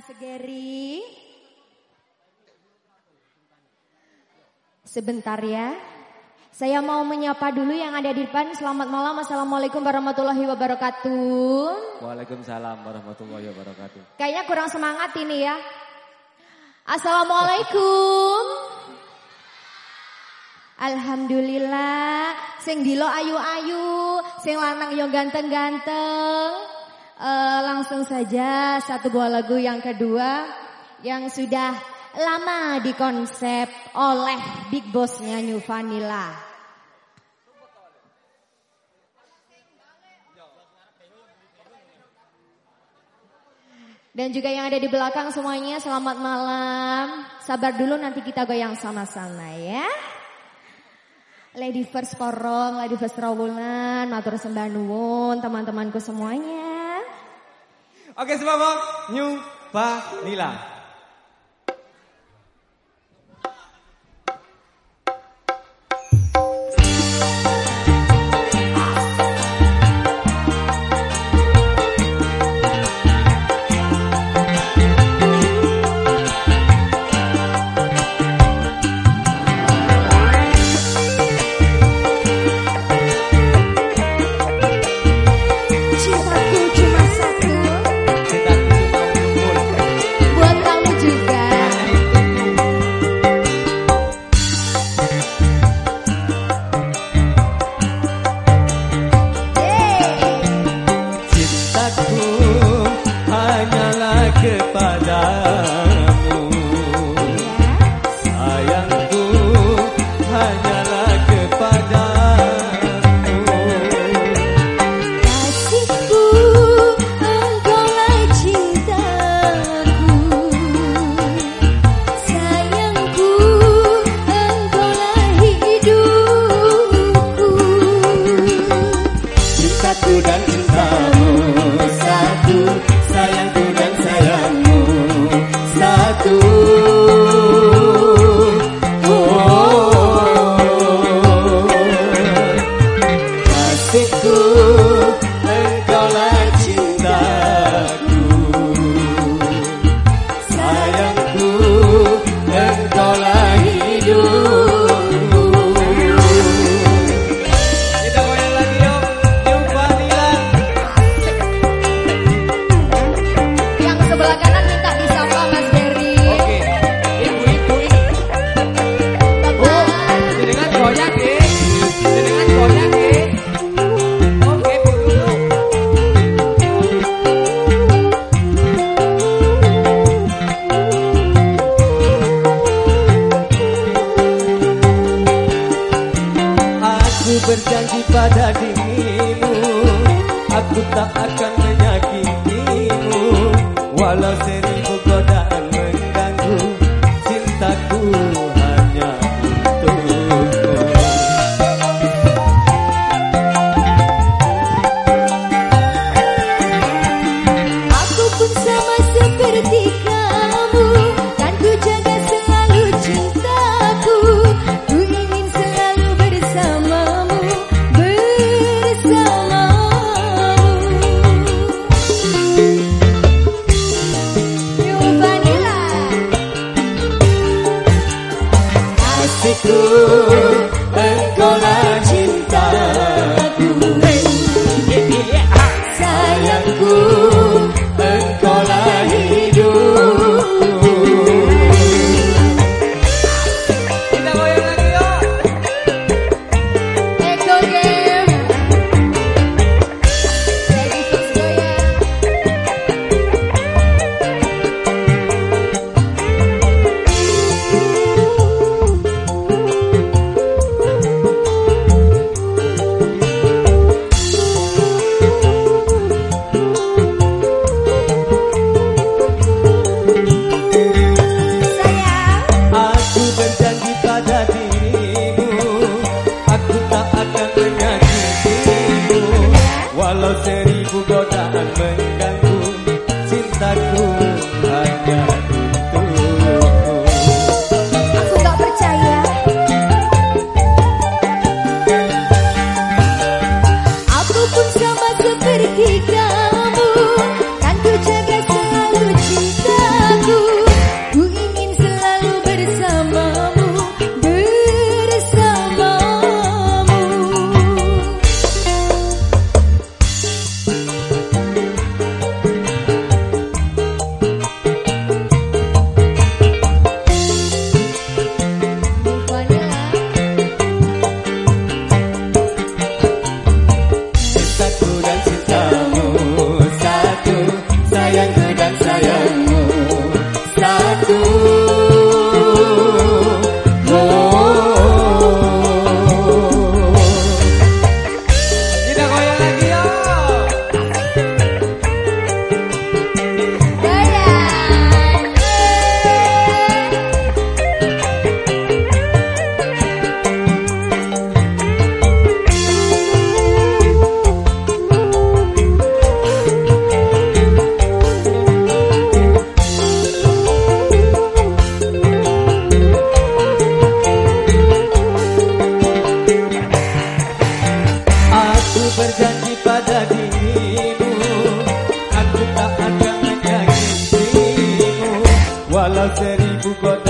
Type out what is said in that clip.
Mas Geri. Sebentar ya. Saya mau menyapa dulu yang ada di depan. Selamat malam. Assalamualaikum warahmatullahi wabarakatuh. Waalaikumsalam warahmatullahi wabarakatuh. Kayaknya kurang semangat ini ya. Assalamualaikum. Alhamdulillah. Sing dilo ayu-ayu, sing lanang yo ganteng-ganteng. Langsung saja satu buah lagu yang kedua yang sudah lama dikonsep oleh Big Boss-nya New Vanilla. Dan juga yang ada di belakang semuanya selamat malam. Sabar dulu nanti kita goyang sama-sama ya. Lady first korong, lady first rawulan, matur sembah nuwun teman-temanku semuanya. Oke semangat New Vanilla. Berjanji pada dirimu, aku tak akan menyakitimu. Walau seribu godaan mengganggu, cintaku hanya untukmu. Aku pun sama seperti kamu, kan ku jaga selalu cintaku. Ku ingin selalu bersamamu. Engkaulah cintaku, sayangku, engkaulah hidupku. Kita goyang lagi yuk. Echo game. Lady first goyang. walau seribu kota